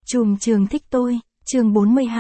Chùm trường thích tôi, chương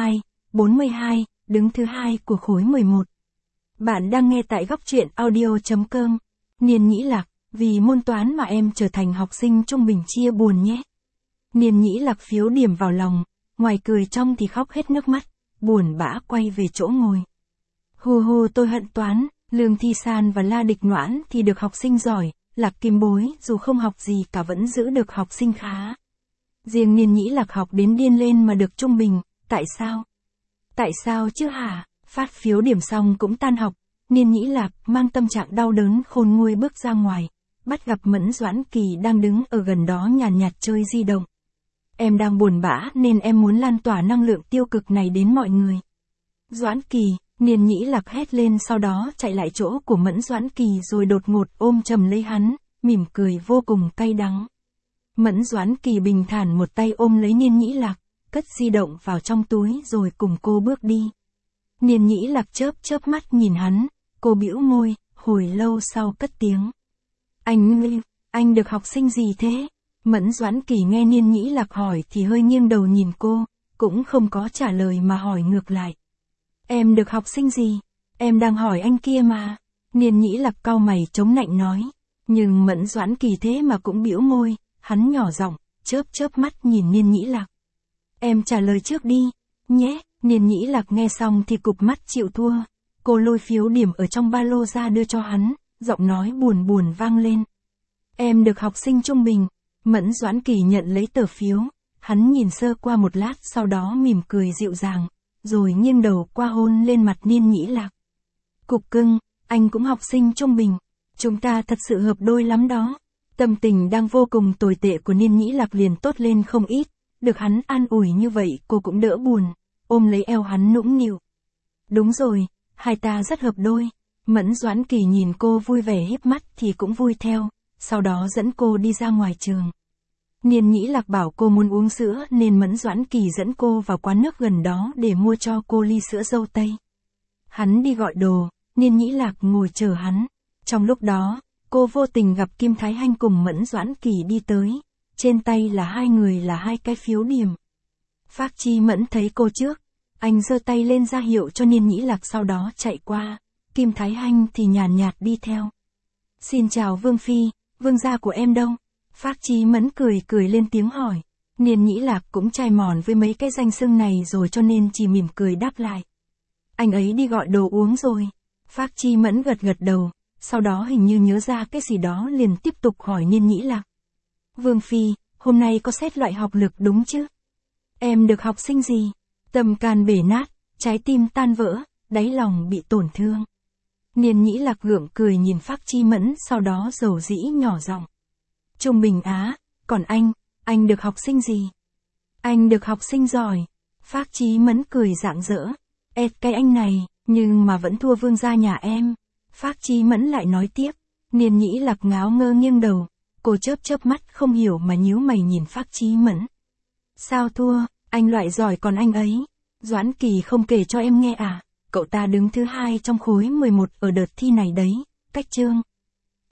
42, đứng thứ hai của khối 11. Bạn đang nghe tại góc truyện audio.com. Niên Nhĩ Lạc, vì môn toán mà em trở thành học sinh trung bình chia buồn nhé. Niên Nhĩ Lạc phiếu điểm vào lòng, ngoài cười trong thì khóc hết nước mắt, buồn bã quay về chỗ ngồi. Hù hù, tôi hận toán, Lương Thi San và La Địch Noãn thì được học sinh giỏi, Lạc Kim Bối dù không học gì cả vẫn giữ được học sinh khá. Riêng Niên Nhĩ Lạc học đến điên lên mà được trung bình, tại sao? Tại sao chứ hả? Phát phiếu điểm xong cũng tan học, Niên Nhĩ Lạc mang tâm trạng đau đớn khôn nguôi bước ra ngoài, bắt gặp Mẫn Doãn Kỳ đang đứng ở gần đó nhàn nhạt chơi di động. Em đang buồn bã nên em muốn lan tỏa năng lượng tiêu cực này đến mọi người. Doãn Kỳ, Niên Nhĩ Lạc hét lên, sau đó chạy lại chỗ của Mẫn Doãn Kỳ rồi đột ngột ôm chầm lấy hắn, mỉm cười vô cùng cay đắng. Mẫn Doãn Kỳ bình thản một tay ôm lấy Niên Nhĩ Lạc, cất di động vào trong túi rồi cùng cô bước đi. Niên Nhĩ Lạc chớp mắt nhìn hắn, cô bĩu môi, hồi lâu sau cất tiếng. Anh được học sinh gì thế? Mẫn Doãn Kỳ nghe Niên Nhĩ Lạc hỏi thì hơi nghiêng đầu nhìn cô, cũng không có trả lời mà hỏi ngược lại. Em được học sinh gì? Em đang hỏi anh kia mà. Niên Nhĩ Lạc cau mày chống nạnh nói. Nhưng Mẫn Doãn Kỳ thế mà cũng bĩu môi, hắn nhỏ giọng, chớp mắt nhìn Niên Nhĩ Lạc. Em trả lời trước đi, nhé. Niên Nhĩ Lạc nghe xong thì cụp mắt chịu thua. Cô lôi phiếu điểm ở trong ba lô ra đưa cho hắn, giọng nói buồn vang lên. Em được học sinh trung bình. Mẫn Doãn Kỳ nhận lấy tờ phiếu, hắn nhìn sơ qua một lát sau đó mỉm cười dịu dàng, rồi nghiêng đầu qua hôn lên mặt Niên Nhĩ Lạc. Cục cưng, anh cũng học sinh trung bình, chúng ta thật sự hợp đôi lắm đó. Tâm tình đang vô cùng tồi tệ của Niên Nhĩ Lạc liền tốt lên không ít, được hắn an ủi như vậy cô cũng đỡ buồn, ôm lấy eo hắn nũng nịu. Đúng rồi, hai ta rất hợp đôi. Mẫn Doãn Kỳ nhìn cô vui vẻ híp mắt thì cũng vui theo, sau đó dẫn cô đi ra ngoài trường. Niên Nhĩ Lạc bảo cô muốn uống sữa nên Mẫn Doãn Kỳ dẫn cô vào quán nước gần đó để mua cho cô ly sữa dâu tây. Hắn đi gọi đồ, Niên Nhĩ Lạc ngồi chờ hắn. Trong lúc đó, cô vô tình gặp Kim Thái Hanh cùng Mẫn Doãn Kỳ đi tới, trên tay là hai người là hai cái phiếu điểm. Phác Chi Mẫn thấy cô trước, anh giơ tay lên ra hiệu cho Niên Nhĩ Lạc sau đó chạy qua, Kim Thái Hanh thì nhàn nhạt đi theo. Xin chào Vương Phi, vương gia của em đâu? Phác Chi Mẫn cười lên tiếng hỏi. Niên Nhĩ Lạc cũng chai mòn với mấy cái danh xưng này rồi cho nên chỉ mỉm cười đáp lại. Anh ấy đi gọi đồ uống rồi. Phác Chi Mẫn gật đầu, sau đó hình như nhớ ra cái gì đó liền tiếp tục hỏi Niên Nhĩ Lạc. Vương Phi, hôm nay có xét loại học lực đúng chứ? Em được học sinh gì? Tâm can bể nát, trái tim tan vỡ, đáy lòng bị tổn thương. Niên Nhĩ Lạc gượng cười nhìn Phác Chi Mẫn sau đó dầu dĩ nhỏ giọng. Trung bình á, còn anh được học sinh gì? Anh được học sinh giỏi. Phác Chi Mẫn cười rạng rỡ. Cái anh này, nhưng mà vẫn thua vương gia nhà em. Phác Chi Mẫn lại nói tiếp. Niên Nhĩ Lạc ngáo ngơ nghiêng đầu. Cô chớp mắt không hiểu mà nhíu mày nhìn Phác Chi Mẫn. Sao thua, anh loại giỏi còn anh ấy. Doãn Kỳ không kể cho em nghe à? Cậu ta đứng thứ hai trong khối 11 ở đợt thi này đấy, cách chương.